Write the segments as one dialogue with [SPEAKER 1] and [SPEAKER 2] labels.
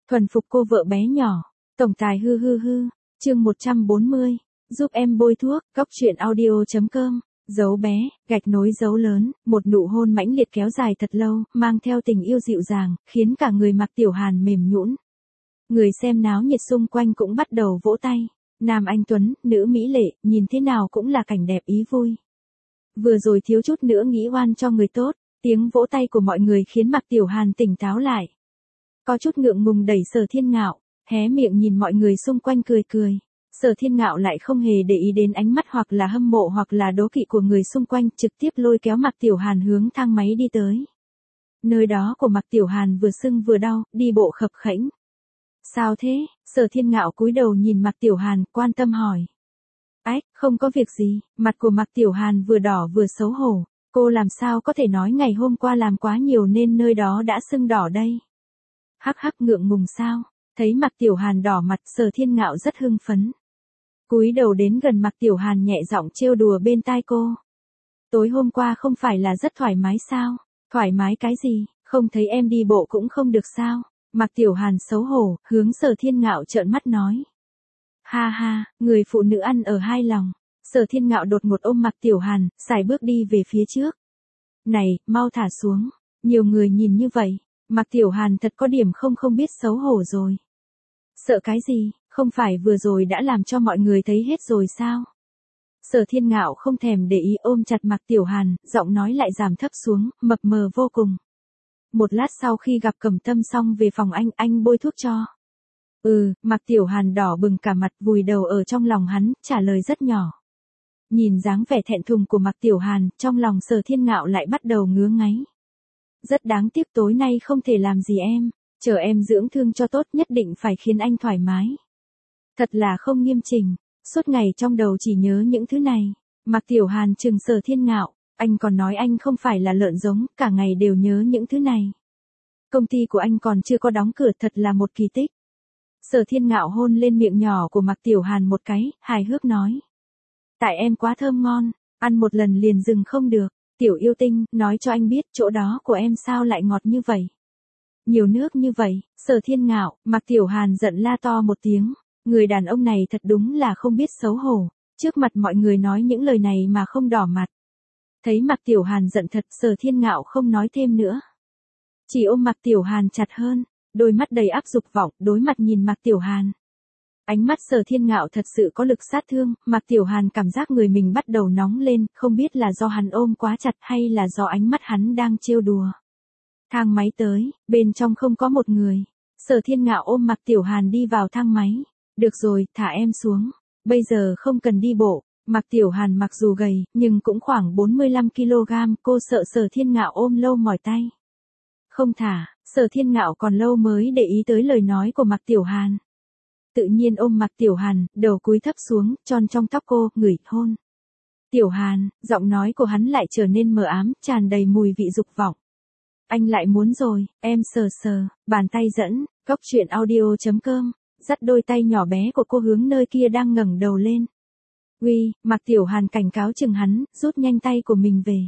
[SPEAKER 1] Thuần phục cô vợ bé nhỏ. Tổng tài hư hư hư. Chương 140. Giúp em bôi thuốc. Cóc truyện audio.com. Dấu bé, gạch nối dấu lớn, một nụ hôn mãnh liệt kéo dài thật lâu, mang theo tình yêu dịu dàng, khiến cả người Mạc Tiểu Hàn mềm nhũn. Người xem náo nhiệt xung quanh cũng bắt đầu vỗ tay. Nam anh tuấn, nữ mỹ lệ, nhìn thế nào cũng là cảnh đẹp ý vui. Vừa rồi thiếu chút nữa nghĩ oan cho người tốt, tiếng vỗ tay của mọi người khiến Mạc Tiểu Hàn tỉnh táo lại. Có chút ngượng ngùng đẩy Sở Thiên Ngạo, hé miệng nhìn mọi người xung quanh cười cười. Sở Thiên Ngạo lại không hề để ý đến ánh mắt hoặc là hâm mộ hoặc là đố kỵ của người xung quanh, trực tiếp lôi kéo Mạc Tiểu Hàn hướng thang máy đi tới. Nơi đó của Mạc Tiểu Hàn vừa sưng vừa đau, đi bộ khập khẽnh. Sao thế? Sở Thiên Ngạo cúi đầu nhìn Mạc Tiểu Hàn, quan tâm hỏi. Ách, không có việc gì. Mặt của Mạc Tiểu Hàn vừa đỏ vừa xấu hổ. Cô làm sao có thể nói ngày hôm qua làm quá nhiều nên nơi đó đã sưng đỏ đây? Hắc hắc, ngượng ngùng sao? Thấy Mạc Tiểu Hàn đỏ mặt, Sở Thiên Ngạo rất hưng phấn. Cúi đầu đến gần Mạc Tiểu Hàn nhẹ giọng trêu đùa bên tai cô. Tối hôm qua không phải là rất thoải mái sao? Thoải mái cái gì? Không thấy em đi bộ cũng không được sao? Mạc Tiểu Hàn xấu hổ, hướng Sở Thiên Ngạo trợn mắt nói. Ha ha, người phụ nữ ăn ở hai lòng. Sở Thiên Ngạo đột ngột ôm Mạc Tiểu Hàn, sải bước đi về phía trước. Này, mau thả xuống. Nhiều người nhìn như vậy. Mạc Tiểu Hàn thật có điểm không biết xấu hổ rồi. Sợ cái gì, không phải vừa rồi đã làm cho mọi người thấy hết rồi sao? Sở Thiên Ngạo không thèm để ý ôm chặt Mạc Tiểu Hàn, giọng nói lại giảm thấp xuống, mập mờ vô cùng. Một lát sau khi gặp Cẩm Tâm xong về phòng anh bôi thuốc cho. Mạc Tiểu Hàn đỏ bừng cả mặt, vùi đầu ở trong lòng hắn, trả lời rất nhỏ. Nhìn dáng vẻ thẹn thùng của Mạc Tiểu Hàn, trong lòng Sở Thiên Ngạo lại bắt đầu ngứa ngáy. Rất đáng tiếc tối nay không thể làm gì em, chờ em dưỡng thương cho tốt nhất định phải khiến anh thoải mái. Thật là không nghiêm chỉnh, suốt ngày trong đầu chỉ nhớ những thứ này. Mạc Tiểu Hàn trừng Sở Thiên Ngạo, anh còn nói anh không phải là lợn giống, cả ngày đều nhớ những thứ này. Công ty của anh còn chưa có đóng cửa, thật là một kỳ tích. Sở Thiên Ngạo hôn lên miệng nhỏ của Mạc Tiểu Hàn một cái, hài hước nói. Tại em quá thơm ngon, ăn một lần liền dừng không được. Tiểu yêu tinh, nói cho anh biết chỗ đó của em sao lại ngọt như vậy. Nhiều nước như vậy. Sở Thiên Ngạo, Mạc Tiểu Hàn giận la to một tiếng. Người đàn ông này thật đúng là không biết xấu hổ. Trước mặt mọi người nói những lời này mà không đỏ mặt. Thấy Mạc Tiểu Hàn giận thật, Sở Thiên Ngạo không nói thêm nữa. Chỉ ôm Mạc Tiểu Hàn chặt hơn. Đôi mắt đầy áp dục vọng, đối mặt nhìn Mạc Tiểu Hàn. Ánh mắt Sở Thiên Ngạo thật sự có lực sát thương, Mạc Tiểu Hàn cảm giác người mình bắt đầu nóng lên, không biết là do hắn ôm quá chặt hay là do ánh mắt hắn đang trêu đùa. Thang máy tới, bên trong không có một người. Sở Thiên Ngạo ôm Mạc Tiểu Hàn đi vào thang máy. Được rồi, thả em xuống. Bây giờ không cần đi bộ. Mạc Tiểu Hàn mặc dù gầy, nhưng cũng khoảng 45 kg, cô sợ Sở Thiên Ngạo ôm lâu mỏi tay. Không thả, Sở Thiên Ngạo còn lâu mới để ý tới lời nói của Mạc Tiểu Hàn. Tự nhiên ôm Mạc Tiểu Hàn, đầu cúi thấp xuống, tròn trong tóc cô, ngửi, hôn. Tiểu Hàn, giọng nói của hắn lại trở nên mờ ám, tràn đầy mùi vị dục vọng. Anh lại muốn rồi, em sờ sờ, bàn tay dẫn, cóc truyện audio.com, dắt đôi tay nhỏ bé của cô hướng nơi kia đang ngẩng đầu lên. Uy, Mạc Tiểu Hàn cảnh cáo chừng hắn, rút nhanh tay của mình về.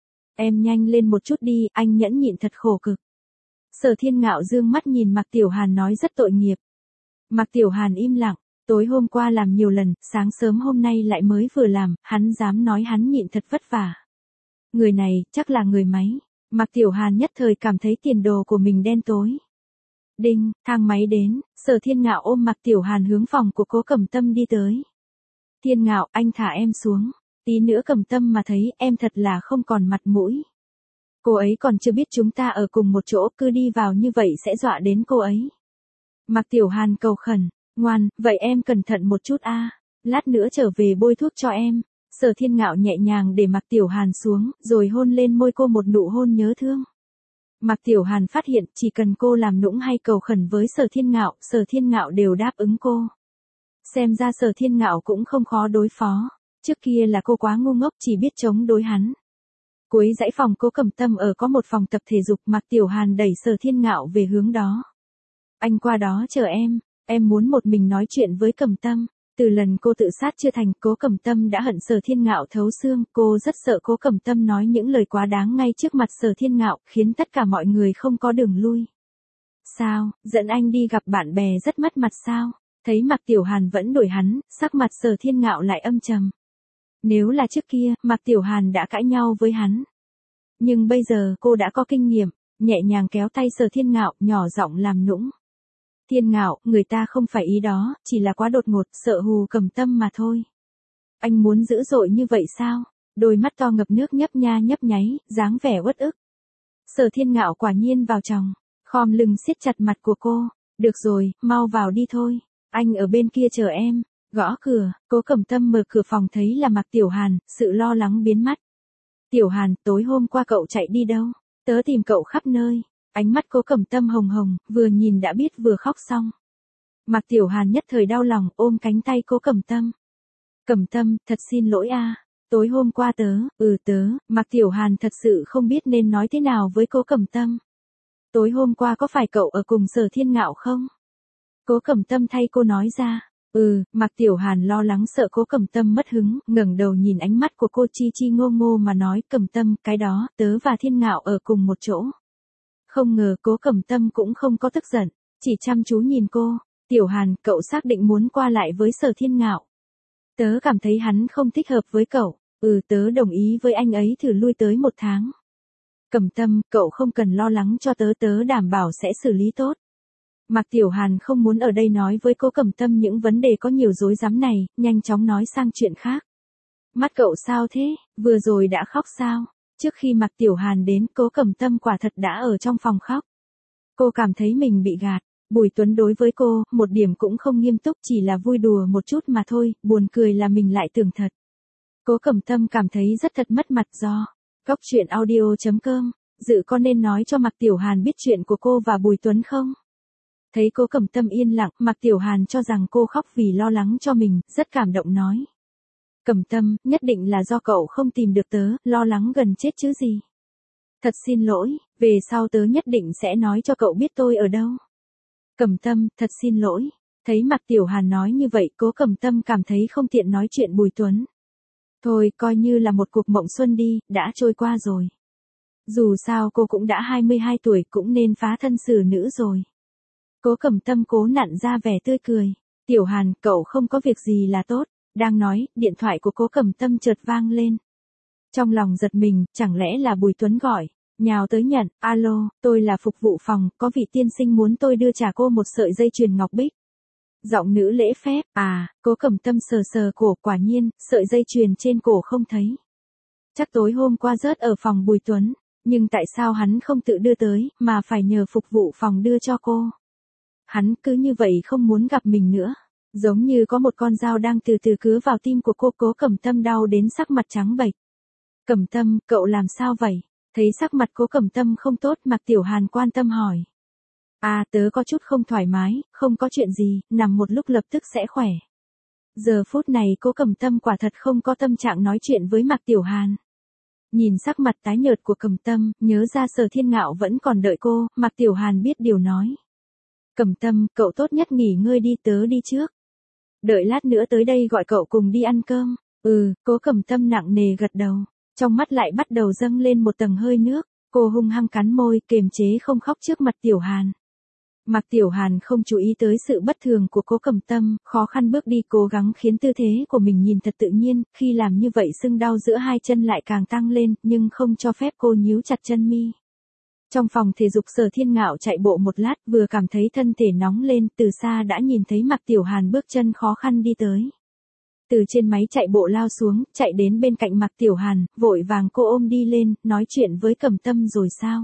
[SPEAKER 1] Em nhanh lên một chút đi, anh nhẫn nhịn thật khổ cực. Sở Thiên Ngạo dương mắt nhìn Mạc Tiểu Hàn nói rất tội nghiệp. Mạc Tiểu Hàn im lặng, tối hôm qua làm nhiều lần, sáng sớm hôm nay lại mới vừa làm, hắn dám nói hắn nhịn thật vất vả. Người này, chắc là người máy. Mạc Tiểu Hàn nhất thời cảm thấy tiền đồ của mình đen tối. Đinh, thang máy đến, Sở Thiên Ngạo ôm Mạc Tiểu Hàn hướng phòng của Cố Cẩm Tâm đi tới. Thiên Ngạo, anh thả em xuống. Tí nữa Cẩm Tâm mà thấy em thật là không còn mặt mũi. Cô ấy còn chưa biết chúng ta ở cùng một chỗ, cứ đi vào như vậy sẽ dọa đến cô ấy. Mạc Tiểu Hàn cầu khẩn, ngoan, vậy em cẩn thận một chút a, lát nữa trở về bôi thuốc cho em. Sở Thiên Ngạo nhẹ nhàng để Mạc Tiểu Hàn xuống, rồi hôn lên môi cô một nụ hôn nhớ thương. Mạc Tiểu Hàn phát hiện chỉ cần cô làm nũng hay cầu khẩn với Sở Thiên Ngạo đều đáp ứng cô. Xem ra Sở Thiên Ngạo cũng không khó đối phó, trước kia là cô quá ngu ngốc chỉ biết chống đối hắn. Cuối dãy phòng Cố Cẩm Tâm ở có một phòng tập thể dục, Mạc Tiểu Hàn đẩy Sở Thiên Ngạo về hướng đó. Anh qua đó chờ em muốn một mình nói chuyện với Cẩm Tâm. Từ lần cô tự sát chưa thành, Cố Cẩm Tâm đã hận Sở Thiên Ngạo thấu xương, cô rất sợ Cố Cẩm Tâm nói những lời quá đáng ngay trước mặt Sở Thiên Ngạo, khiến tất cả mọi người không có đường lui. Sao, dẫn anh đi gặp bạn bè rất mất mặt sao? Thấy Mạc Tiểu Hàn vẫn đuổi hắn, sắc mặt Sở Thiên Ngạo lại âm trầm. Nếu là trước kia, Mạc Tiểu Hàn đã cãi nhau với hắn. Nhưng bây giờ cô đã có kinh nghiệm, nhẹ nhàng kéo tay Sở Thiên Ngạo, nhỏ giọng làm nũng. Thiên Ngạo, người ta không phải ý đó, chỉ là quá đột ngột, sợ hù Cẩm Tâm mà thôi. Anh muốn dữ dội như vậy sao? Đôi mắt to ngập nước nhấp nha nhấp nháy, dáng vẻ uất ức. Sở Thiên Ngạo quả nhiên vào chồng, khom lưng siết chặt mặt của cô. Được rồi, mau vào đi thôi. Anh ở bên kia chờ em. Gõ cửa, Cố Cẩm Tâm mở cửa phòng thấy là Mạc Tiểu Hàn, sự lo lắng biến mất. Tiểu Hàn, tối hôm qua cậu chạy đi đâu? Tớ tìm cậu khắp nơi. Ánh mắt Cố Cẩm Tâm hồng hồng, vừa nhìn đã biết vừa khóc xong. Mạc Tiểu Hàn nhất thời đau lòng, ôm cánh tay Cố Cẩm Tâm. Cẩm Tâm, thật xin lỗi a. Tối hôm qua Mạc Tiểu Hàn thật sự không biết nên nói thế nào với Cố Cẩm Tâm. Tối hôm qua có phải cậu ở cùng Sở Thiên Ngạo không? Cố Cẩm Tâm thay cô nói ra. Mạc Tiểu Hàn lo lắng sợ Cố Cẩm Tâm mất hứng, ngẩng đầu nhìn ánh mắt của cô chi chi ngô ngô mà nói, Cẩm Tâm, cái đó, tớ và Thiên Ngạo ở cùng một chỗ. Không ngờ Cố Cẩm Tâm cũng không có tức giận, chỉ chăm chú nhìn cô. Tiểu Hàn, cậu xác định muốn qua lại với Sở Thiên Ngạo. Tớ cảm thấy hắn không thích hợp với cậu. Tớ đồng ý với anh ấy thử lui tới 1 tháng. Cẩm Tâm, cậu không cần lo lắng cho tớ, tớ đảm bảo sẽ xử lý tốt. Mạc Tiểu Hàn không muốn ở đây nói với Cố Cẩm Tâm những vấn đề có nhiều rối rắm này, nhanh chóng nói sang chuyện khác. Mắt cậu sao thế, vừa rồi đã khóc sao? Trước khi Mạc Tiểu Hàn đến, Cố Cẩm Tâm quả thật đã ở trong phòng khóc. Cô cảm thấy mình bị gạt. Bùi Tuấn đối với cô, một điểm cũng không nghiêm túc, chỉ là vui đùa một chút mà thôi, buồn cười là mình lại tưởng thật. Cố Cẩm Tâm cảm thấy rất thật mất mặt do. Góc truyện audio.com, dự con nên nói cho Mạc Tiểu Hàn biết chuyện của cô và Bùi Tuấn không? Thấy Cố Cẩm Tâm yên lặng, Mạc Tiểu Hàn cho rằng cô khóc vì lo lắng cho mình, rất cảm động nói. Cẩm Tâm, nhất định là do cậu không tìm được tớ, lo lắng gần chết chứ gì. Thật xin lỗi, về sau tớ nhất định sẽ nói cho cậu biết tôi ở đâu. Cẩm Tâm, thật xin lỗi. Thấy Mạc Tiểu Hàn nói như vậy, Cố Cẩm Tâm cảm thấy không tiện nói chuyện Bùi Tuấn. Thôi, coi như là một cuộc mộng xuân đi, đã trôi qua rồi. Dù sao cô cũng đã 22 tuổi, cũng nên phá thân xử nữ rồi. Cố Cẩm Tâm cố nặn ra vẻ tươi cười. Tiểu Hàn, cậu không có việc gì là tốt. Đang nói, điện thoại của Cố Cẩm Tâm chợt vang lên. Trong lòng giật mình, chẳng lẽ là Bùi Tuấn gọi. Nhào tới nhận, alo, tôi là phục vụ phòng, có vị tiên sinh muốn tôi đưa trả cô một sợi dây chuyền ngọc bích. Giọng nữ lễ phép, Cố Cẩm Tâm sờ sờ cổ, quả nhiên, sợi dây chuyền trên cổ không thấy. Chắc tối hôm qua rớt ở phòng Bùi Tuấn, nhưng tại sao hắn không tự đưa tới, mà phải nhờ phục vụ phòng đưa cho cô. Hắn cứ như vậy không muốn gặp mình nữa. Giống như có một con dao đang từ từ cứa vào tim của cô. Cố Cẩm Tâm đau đến sắc mặt trắng bệch. Cẩm Tâm, cậu làm sao vậy? Thấy sắc mặt Cố Cẩm Tâm không tốt, Mạc Tiểu Hàn quan tâm hỏi. Tớ có chút không thoải mái, không có chuyện gì, nằm một lúc lập tức sẽ khỏe. Giờ phút này Cố Cẩm Tâm quả thật không có tâm trạng nói chuyện với Mạc Tiểu Hàn. Nhìn sắc mặt tái nhợt của Cẩm Tâm, nhớ ra Sở Thiên Ngạo vẫn còn đợi cô, Mạc Tiểu Hàn biết điều nói. Cẩm Tâm, cậu tốt nhất nghỉ ngơi đi, tớ đi trước. Đợi lát nữa tới đây gọi cậu cùng đi ăn cơm. Cố Cẩm Tâm nặng nề gật đầu. Trong mắt lại bắt đầu dâng lên một tầng hơi nước. Cô hung hăng cắn môi, kiềm chế không khóc trước mặt Tiểu Hàn. Mạc Tiểu Hàn không chú ý tới sự bất thường của Cố Cẩm Tâm, khó khăn bước đi cố gắng khiến tư thế của mình nhìn thật tự nhiên, khi làm như vậy sưng đau giữa hai chân lại càng tăng lên, nhưng không cho phép cô nhíu chặt chân mi. Trong phòng thể dục Sở Thiên Ngạo chạy bộ một lát, vừa cảm thấy thân thể nóng lên, từ xa đã nhìn thấy Mạc Tiểu Hàn bước chân khó khăn đi tới. Từ trên máy chạy bộ lao xuống, chạy đến bên cạnh Mạc Tiểu Hàn, vội vàng cô ôm đi lên, nói chuyện với Cẩm Tâm rồi sao?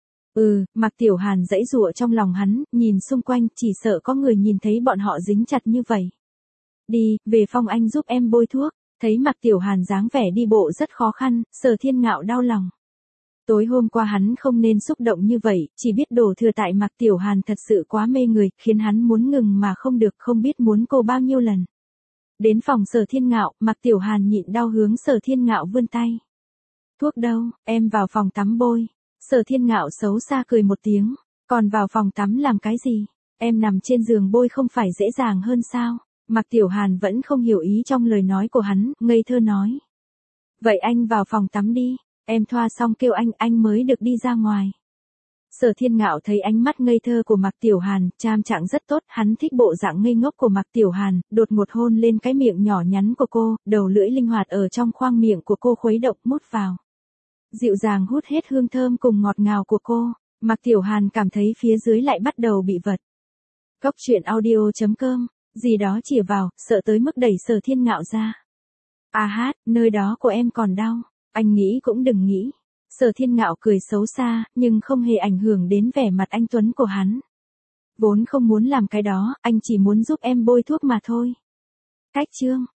[SPEAKER 1] Mạc Tiểu Hàn giãy giụa trong lòng hắn, nhìn xung quanh, chỉ sợ có người nhìn thấy bọn họ dính chặt như vậy. Đi, về phòng anh giúp em bôi thuốc. Thấy Mạc Tiểu Hàn dáng vẻ đi bộ rất khó khăn, Sở Thiên Ngạo đau lòng. Tối hôm qua hắn không nên xúc động như vậy, chỉ biết đổ thừa tại Mạc Tiểu Hàn thật sự quá mê người, khiến hắn muốn ngừng mà không được, không biết muốn cô bao nhiêu lần. Đến phòng Sở Thiên Ngạo, Mạc Tiểu Hàn nhịn đau hướng Sở Thiên Ngạo vươn tay. Thuốc đâu, em vào phòng tắm bôi. Sở Thiên Ngạo xấu xa cười một tiếng, còn vào phòng tắm làm cái gì? Em nằm trên giường bôi không phải dễ dàng hơn sao? Mạc Tiểu Hàn vẫn không hiểu ý trong lời nói của hắn, ngây thơ nói. Vậy anh vào phòng tắm đi, em thoa xong kêu anh mới được đi ra ngoài. Sở Thiên Ngạo thấy ánh mắt ngây thơ của Mạc Tiểu Hàn, tram trạng rất tốt, hắn thích bộ dạng ngây ngốc của Mạc Tiểu Hàn, đột ngột hôn lên cái miệng nhỏ nhắn của cô, đầu lưỡi linh hoạt ở trong khoang miệng của cô khuấy động mút vào. Dịu dàng hút hết hương thơm cùng ngọt ngào của cô, Mạc Tiểu Hàn cảm thấy phía dưới lại bắt đầu bị vật. Cóc truyện audio.com, gì đó chìa vào, sợ tới mức đẩy Sở Thiên Ngạo ra. À hát, nơi đó của em còn đau, anh nghĩ cũng đừng nghĩ. Sở Thiên Ngạo cười xấu xa, nhưng không hề ảnh hưởng đến vẻ mặt anh tuấn của hắn. Vốn không muốn làm cái đó, anh chỉ muốn giúp em bôi thuốc mà thôi. Cách chương